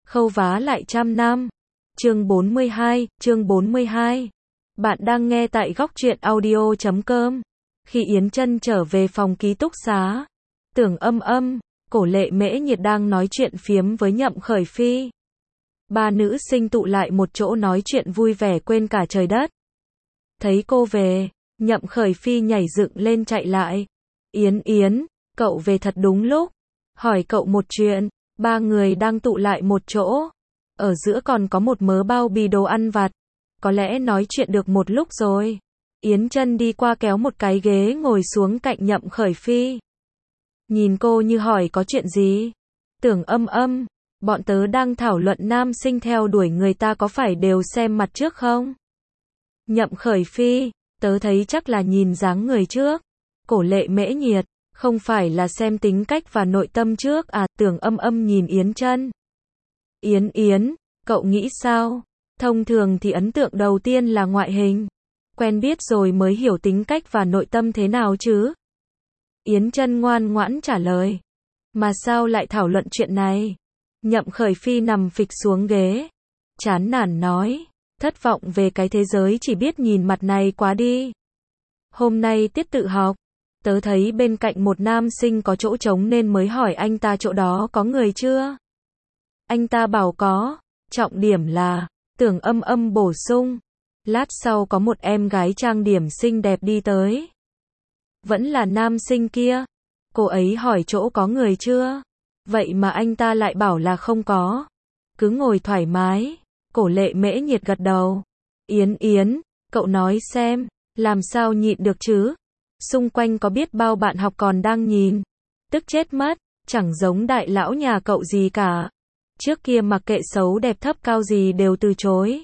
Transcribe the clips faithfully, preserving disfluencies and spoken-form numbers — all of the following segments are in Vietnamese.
Khâu vá lại trăm năm. Chương bốn mươi hai, chương bốn mươi hai. Bạn đang nghe tại góc truyện audio chấm com. Khi Yến Chân trở về phòng ký túc xá, Tưởng Âm Âm, Cổ Lệ Mễ Nhiệt đang nói chuyện phiếm với Nhậm Khởi Phi. Ba nữ sinh tụ lại một chỗ nói chuyện vui vẻ quên cả trời đất. Thấy cô về, Nhậm Khởi Phi nhảy dựng lên chạy lại. Yến Yến, cậu về thật đúng lúc. Hỏi cậu một chuyện. Ba người đang tụ lại một chỗ. Ở giữa còn có một mớ bao bì đồ ăn vặt. Có lẽ nói chuyện được một lúc rồi. Yến Chân đi qua kéo một cái ghế ngồi xuống cạnh Nhậm Khởi Phi. Nhìn cô như hỏi có chuyện gì. Tưởng Âm Âm, bọn tớ đang thảo luận nam sinh theo đuổi người ta có phải đều xem mặt trước không? Nhậm Khởi Phi, tớ thấy chắc là nhìn dáng người trước. Cổ Lệ Mễ Nhiệt, không phải là xem tính cách và nội tâm trước à? Tưởng Âm Âm nhìn Yến Chân. Yến Yến, cậu nghĩ sao? Thông thường thì ấn tượng đầu tiên là ngoại hình. Quen biết rồi mới hiểu tính cách và nội tâm thế nào chứ? Yến Chân ngoan ngoãn trả lời. Mà sao lại thảo luận chuyện này? Nhậm Khởi Phi nằm phịch xuống ghế. Chán nản nói. Thất vọng về cái thế giới chỉ biết nhìn mặt này quá đi. Hôm nay tiết tự học. Tớ thấy bên cạnh một nam sinh có chỗ trống nên mới hỏi anh ta chỗ đó có người chưa? Anh ta bảo có. Trọng điểm là, Tưởng Âm Âm bổ sung. Lát sau có một em gái trang điểm xinh đẹp đi tới. Vẫn là nam sinh kia. Cô ấy hỏi chỗ có người chưa? Vậy mà anh ta lại bảo là không có. Cứ ngồi thoải mái. Cổ Lệ Mễ Nhiệt gật đầu. Yến Yến, cậu nói xem, làm sao nhịn được chứ? Xung quanh có biết bao bạn học còn đang nhìn. Tức chết mất, chẳng giống đại lão nhà cậu gì cả. Trước kia mặc kệ xấu đẹp thấp cao gì đều từ chối.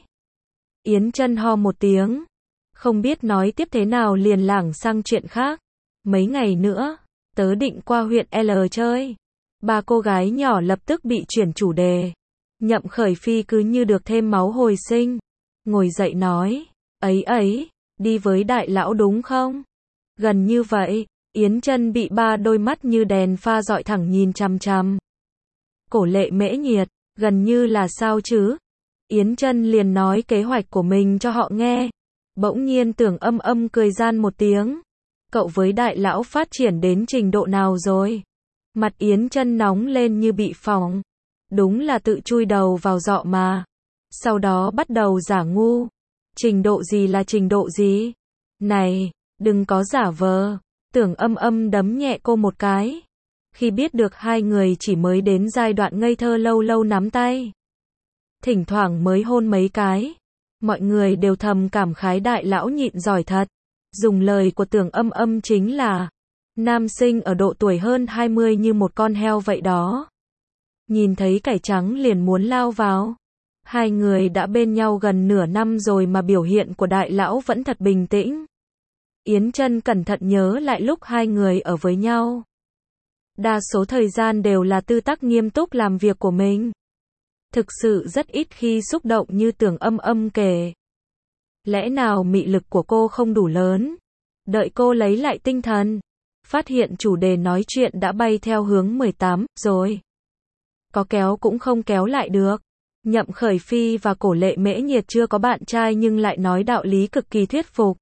Yến Chân ho một tiếng. Không biết nói tiếp thế nào liền lảng sang chuyện khác. Mấy ngày nữa, tớ định qua huyện L chơi. Ba cô gái nhỏ lập tức bị chuyển chủ đề. Nhậm Khởi Phi cứ như được thêm máu hồi sinh. Ngồi dậy nói. Ấy ấy, đi với đại lão đúng không? Gần như vậy, Yến Chân bị ba đôi mắt như đèn pha dọi thẳng nhìn chằm chằm. Cổ Lệ Mễ Nhiệt, gần như là sao chứ? Yến Chân liền nói kế hoạch của mình cho họ nghe. Bỗng nhiên Tưởng Âm Âm cười gian một tiếng. Cậu với đại lão phát triển đến trình độ nào rồi? Mặt Yến Chân nóng lên như bị phỏng. Đúng là tự chui đầu vào giọ mà. Sau đó bắt đầu giả ngu. Trình độ gì là trình độ gì? Này, đừng có giả vờ. Tưởng Âm Âm đấm nhẹ cô một cái. Khi biết được hai người chỉ mới đến giai đoạn ngây thơ lâu lâu nắm tay. Thỉnh thoảng mới hôn mấy cái. Mọi người đều thầm cảm khái đại lão nhịn giỏi thật. Dùng lời của Tưởng Âm Âm chính là nam sinh ở độ tuổi hơn hai mươi như một con heo vậy đó. Nhìn thấy cải trắng liền muốn lao vào. Hai người đã bên nhau gần nửa năm rồi mà biểu hiện của đại lão vẫn thật bình tĩnh. Yến Chân cẩn thận nhớ lại lúc hai người ở với nhau. Đa số thời gian đều là tư tắc nghiêm túc làm việc của mình. Thực sự rất ít khi xúc động như Tưởng Âm Âm kể. Lẽ nào mị lực của cô không đủ lớn? Đợi cô lấy lại tinh thần, phát hiện chủ đề nói chuyện đã bay theo hướng mười tám rồi. Có kéo cũng không kéo lại được. Nhậm Khởi Phi và Cổ Lệ Mễ Nhiệt chưa có bạn trai nhưng lại nói đạo lý cực kỳ thuyết phục.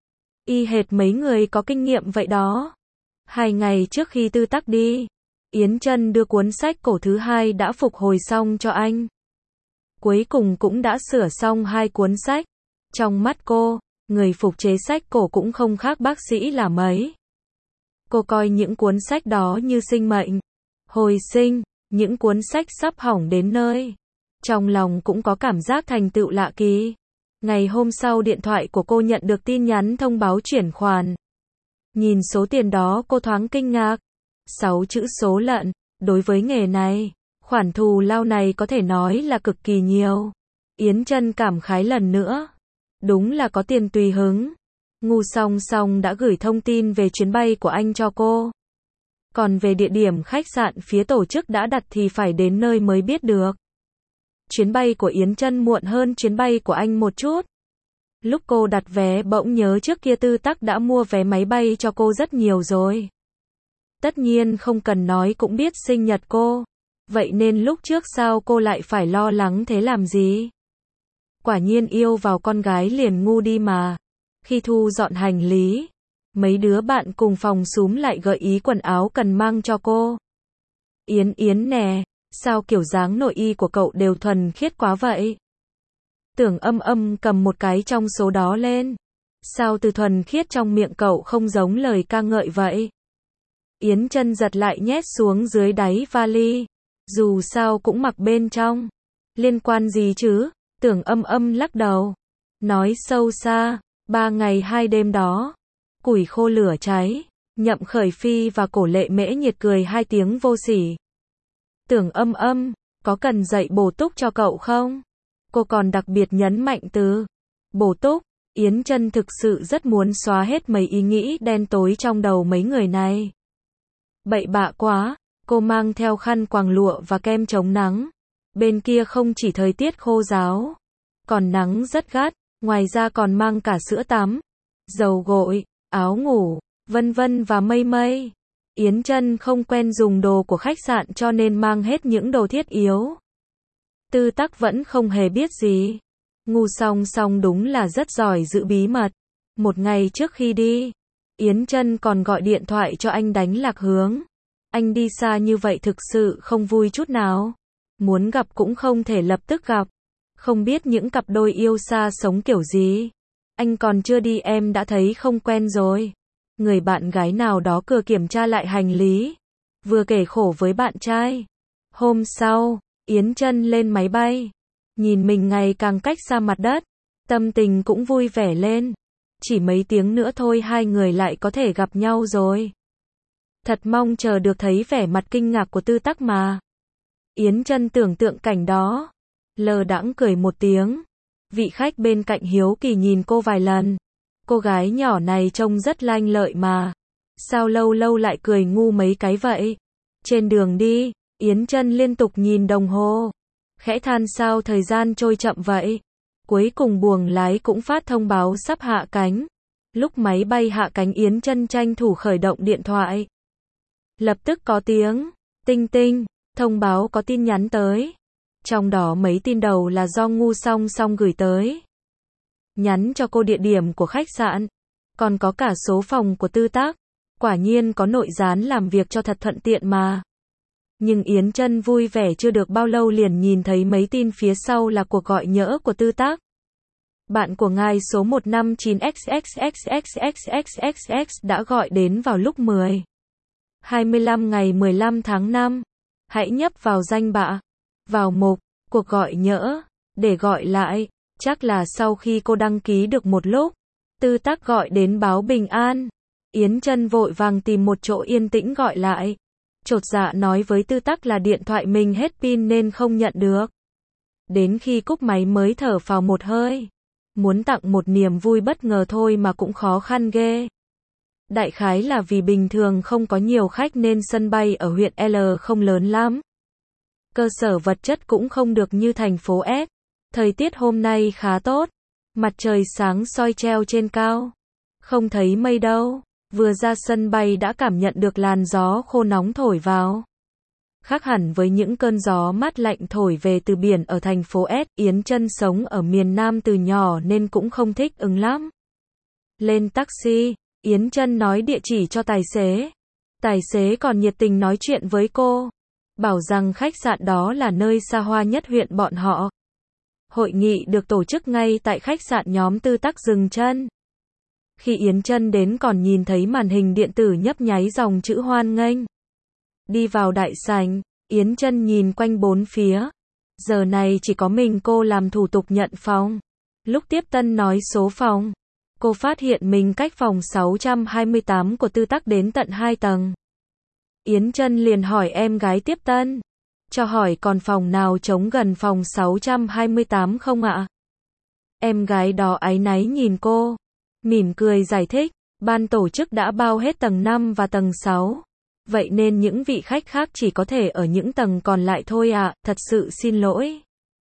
Y hệt mấy người có kinh nghiệm vậy đó. Hai ngày trước khi tư tắc đi, Yến Chân đưa cuốn sách cổ thứ hai đã phục hồi xong cho anh. Cuối cùng cũng đã sửa xong hai cuốn sách. Trong mắt cô, người phục chế sách cổ cũng không khác bác sĩ là mấy. Cô coi những cuốn sách đó như sinh mệnh. Hồi sinh, những cuốn sách sắp hỏng đến nơi. Trong lòng cũng có cảm giác thành tựu lạ kỳ. Ngày hôm sau điện thoại của cô nhận được tin nhắn thông báo chuyển khoản. Nhìn số tiền đó cô thoáng kinh ngạc. Sáu chữ số lận, đối với nghề này, khoản thù lao này có thể nói là cực kỳ nhiều. Yến Chân cảm khái lần nữa. Đúng là có tiền tùy hứng. Ngu song song đã gửi thông tin về chuyến bay của anh cho cô. Còn về địa điểm khách sạn phía tổ chức đã đặt thì phải đến nơi mới biết được. Chuyến bay của Yến Chân muộn hơn chuyến bay của anh một chút. Lúc cô đặt vé bỗng nhớ trước kia Tư Tắc đã mua vé máy bay cho cô rất nhiều rồi. Tất nhiên không cần nói cũng biết sinh nhật cô. Vậy nên lúc trước sao cô lại phải lo lắng thế làm gì? Quả nhiên yêu vào con gái liền ngu đi mà. Khi thu dọn hành lý, mấy đứa bạn cùng phòng xúm lại gợi ý quần áo cần mang cho cô. Yến Yến nè, sao kiểu dáng nội y của cậu đều thuần khiết quá vậy? Tưởng Âm Âm cầm một cái trong số đó lên. Sao từ thuần khiết trong miệng cậu không giống lời ca ngợi vậy? Yến Chân giật lại nhét xuống dưới đáy vali. Dù sao cũng mặc bên trong. Liên quan gì chứ? Tưởng Âm Âm lắc đầu. Nói sâu xa, ba ngày hai đêm đó. Củi khô lửa cháy. Nhậm Khởi Phi và Cổ Lệ Mễ nhiệt cười hai tiếng vô sỉ. Tưởng Âm Âm, có cần dạy bổ túc cho cậu không? Cô còn đặc biệt nhấn mạnh từ bổ túc. Yến Chân thực sự rất muốn xóa hết mấy ý nghĩ đen tối trong đầu mấy người này. Bậy bạ quá, cô mang theo khăn quàng lụa và kem chống nắng. Bên kia không chỉ thời tiết khô ráo, còn nắng rất gắt, ngoài ra còn mang cả sữa tắm, dầu gội, áo ngủ, vân vân và mây mây. Yến Chân không quen dùng đồ của khách sạn cho nên mang hết những đồ thiết yếu. Tư Tắc vẫn không hề biết gì. Ngu Song Song đúng là rất giỏi giữ bí mật. Một ngày trước khi đi, Yến Chân còn gọi điện thoại cho anh đánh lạc hướng. Anh đi xa như vậy thực sự không vui chút nào. Muốn gặp cũng không thể lập tức gặp. Không biết những cặp đôi yêu xa sống kiểu gì. Anh còn chưa đi em đã thấy không quen rồi. Người bạn gái nào đó cửa kiểm tra lại hành lý, vừa kể khổ với bạn trai. Hôm sau, Yến Chân lên máy bay. Nhìn mình ngày càng cách xa mặt đất, tâm tình cũng vui vẻ lên. Chỉ mấy tiếng nữa thôi hai người lại có thể gặp nhau rồi. Thật mong chờ được thấy vẻ mặt kinh ngạc của Tư Tắc mà. Yến Chân tưởng tượng cảnh đó, lơ đãng cười một tiếng. Vị khách bên cạnh hiếu kỳ nhìn cô vài lần. Cô gái nhỏ này trông rất lanh lợi mà. Sao lâu lâu lại cười ngu mấy cái vậy? Trên đường đi, Yến Chân liên tục nhìn đồng hồ. Khẽ than sao thời gian trôi chậm vậy. Cuối cùng buồng lái cũng phát thông báo sắp hạ cánh. Lúc máy bay hạ cánh Yến Chân tranh thủ khởi động điện thoại. Lập tức có tiếng tinh tinh, thông báo có tin nhắn tới. Trong đó mấy tin đầu là do Ngu Song Song gửi tới. Nhắn cho cô địa điểm của khách sạn, còn có cả số phòng của Tư Tắc. Quả nhiên có nội gián làm việc cho thật thuận tiện mà. Nhưng Yến Chân vui vẻ chưa được bao lâu liền nhìn thấy mấy tin phía sau là cuộc gọi nhỡ của Tư Tắc. Bạn của ngài số một năm chín x x x x x x x x đã gọi đến vào lúc mười hai mươi lăm ngày mười lăm tháng năm. Hãy nhấp vào danh bạ, vào mục cuộc gọi nhỡ để gọi lại. Chắc là sau khi cô đăng ký được một lúc, Tư Tắc gọi đến báo bình an. Yến Chân vội vàng tìm một chỗ yên tĩnh gọi lại. Chột dạ nói với Tư Tắc là điện thoại mình hết pin nên không nhận được. Đến khi cúp máy mới thở phào một hơi. Muốn tặng một niềm vui bất ngờ thôi mà cũng khó khăn ghê. Đại khái là vì bình thường không có nhiều khách nên sân bay ở huyện L không lớn lắm. Cơ sở vật chất cũng không được như thành phố S. Thời tiết hôm nay khá tốt. Mặt trời sáng soi treo trên cao. Không thấy mây đâu. Vừa ra sân bay đã cảm nhận được làn gió khô nóng thổi vào. Khác hẳn với những cơn gió mát lạnh thổi về từ biển ở thành phố S, Yến Chân sống ở miền Nam từ nhỏ nên cũng không thích ứng lắm. Lên taxi, Yến Chân nói địa chỉ cho tài xế. Tài xế còn nhiệt tình nói chuyện với cô. Bảo rằng khách sạn đó là nơi xa hoa nhất huyện bọn họ. Hội nghị được tổ chức ngay tại khách sạn nhóm Tư Tắc dừng chân. Khi Yến Chân đến còn nhìn thấy màn hình điện tử nhấp nháy dòng chữ hoan nghênh. Đi vào đại sảnh, Yến Chân nhìn quanh bốn phía. Giờ này chỉ có mình cô làm thủ tục nhận phòng. Lúc tiếp tân nói số phòng, cô phát hiện mình cách phòng sáu trăm hai mươi tám của Tư Tắc đến tận hai tầng. Yến Chân liền hỏi em gái tiếp tân. Cho hỏi còn phòng nào trống gần phòng sáu trăm hai mươi tám không ạ? Em gái đó áy náy nhìn cô. Mỉm cười giải thích, ban tổ chức đã bao hết tầng năm và tầng sáu. Vậy nên những vị khách khác chỉ có thể ở những tầng còn lại thôi ạ, à, thật sự xin lỗi.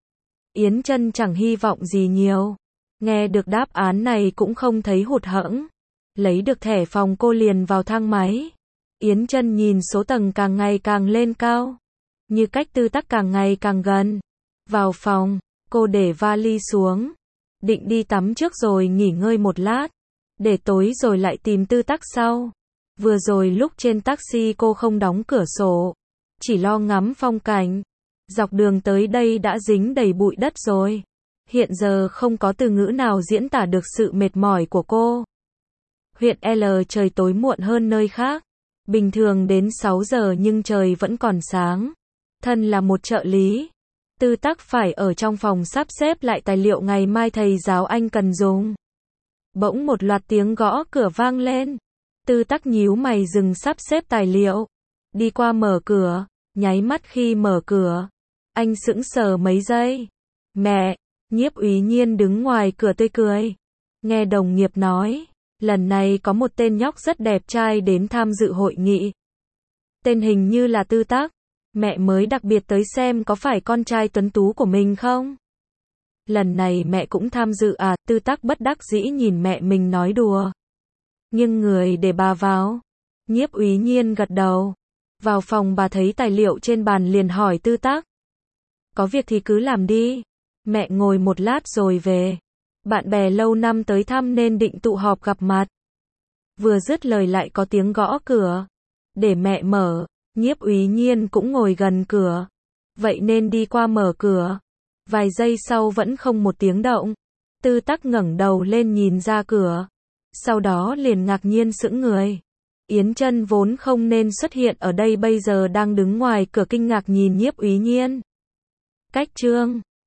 Yến Chân chẳng hy vọng gì nhiều. Nghe được đáp án này cũng không thấy hụt hẫng. Lấy được thẻ phòng cô liền vào thang máy. Yến Chân nhìn số tầng càng ngày càng lên cao. như cách Tư Tắc càng ngày càng gần. Vào phòng, cô để vali xuống, định đi tắm trước rồi nghỉ ngơi một lát, để tối rồi lại tìm Tư Tắc sau. Vừa rồi lúc trên taxi cô không đóng cửa sổ, chỉ lo ngắm phong cảnh. Dọc đường tới đây đã dính đầy bụi đất rồi. Hiện giờ không có từ ngữ nào diễn tả được sự mệt mỏi của cô. Huyện L trời tối muộn hơn nơi khác. Bình thường đến sáu giờ nhưng trời vẫn còn sáng. Thân là một trợ lý, Tư Tắc phải ở trong phòng sắp xếp lại tài liệu ngày mai thầy giáo Anh cần dùng. Bỗng một loạt tiếng gõ cửa vang lên. Tư Tắc nhíu mày dừng sắp xếp tài liệu, đi qua mở cửa, nháy mắt khi mở cửa. Anh sững sờ mấy giây. Mẹ, Nhiếp Úy Nhiên đứng ngoài cửa tươi cười. Nghe đồng nghiệp nói, lần này có một tên nhóc rất đẹp trai đến tham dự hội nghị. Tên hình như là Tư Tắc. Mẹ mới đặc biệt tới xem có phải con trai tuấn tú của mình không? Lần này mẹ cũng tham dự à? Tư Tắc bất đắc dĩ nhìn mẹ mình nói đùa. Nhưng người để bà vào. Nhiếp Úy Nhiên gật đầu. Vào phòng bà thấy tài liệu trên bàn liền hỏi Tư Tắc. Có việc thì cứ làm đi. Mẹ ngồi một lát rồi về. Bạn bè lâu năm tới thăm nên định tụ họp gặp mặt. Vừa dứt lời lại có tiếng gõ cửa. Để mẹ mở. Nhiếp Úy Nhiên cũng ngồi gần cửa. Vậy nên đi qua mở cửa. Vài giây sau vẫn không một tiếng động. Tư Tắc ngẩng đầu lên nhìn ra cửa. Sau đó liền ngạc nhiên sững người. Yến Chân vốn không nên xuất hiện ở đây bây giờ đang đứng ngoài cửa kinh ngạc nhìn Nhiếp Úy Nhiên. Cách chương